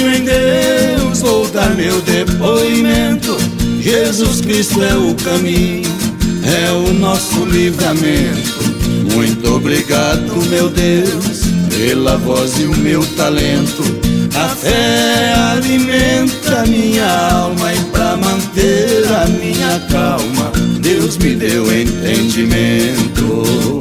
Creio em Deus, vou dar meu depoimento. Jesus Cristo é o caminho, é o nosso livramento. Muito obrigado, meu Deus, pela voz e o meu talento. A fé alimenta minha alma e pra manter a minha calma, Deus me deu entendimento.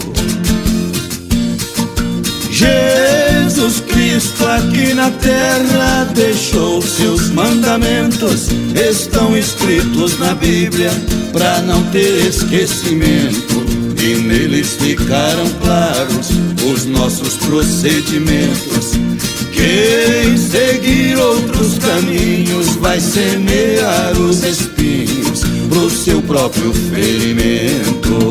Jesus Cristo aqui na terra deixou seus mandamentos, estão escritos na Bíblia pra não ter esquecimento. E neles ficaram claros os nossos procedimentos. Quem seguir outros caminhos vai semear os espinhos pro seu próprio ferimento.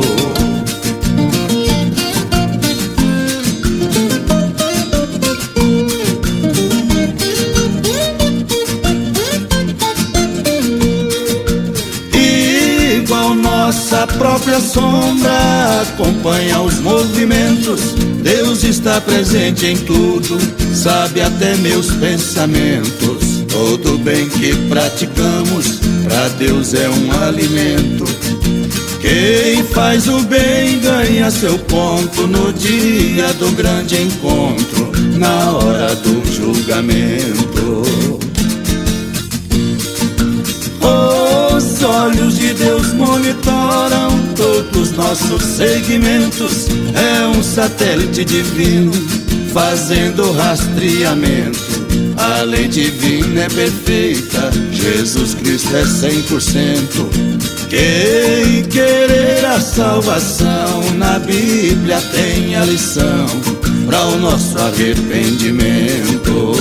Nossa própria sombra acompanha os movimentos. Deus está presente em tudo, sabe até meus pensamentos. Todo bem que praticamos, pra Deus é um alimento. Quem faz o bem ganha seu ponto no dia do grande encontro, na hora do julgamento. Os olhos de Deus monitoram todos nossos segmentos. É um satélite divino fazendo rastreamento. A lei divina é perfeita, Jesus Cristo é 100%. Quem querer a salvação, na Bíblia tem a lição pra o nosso arrependimento.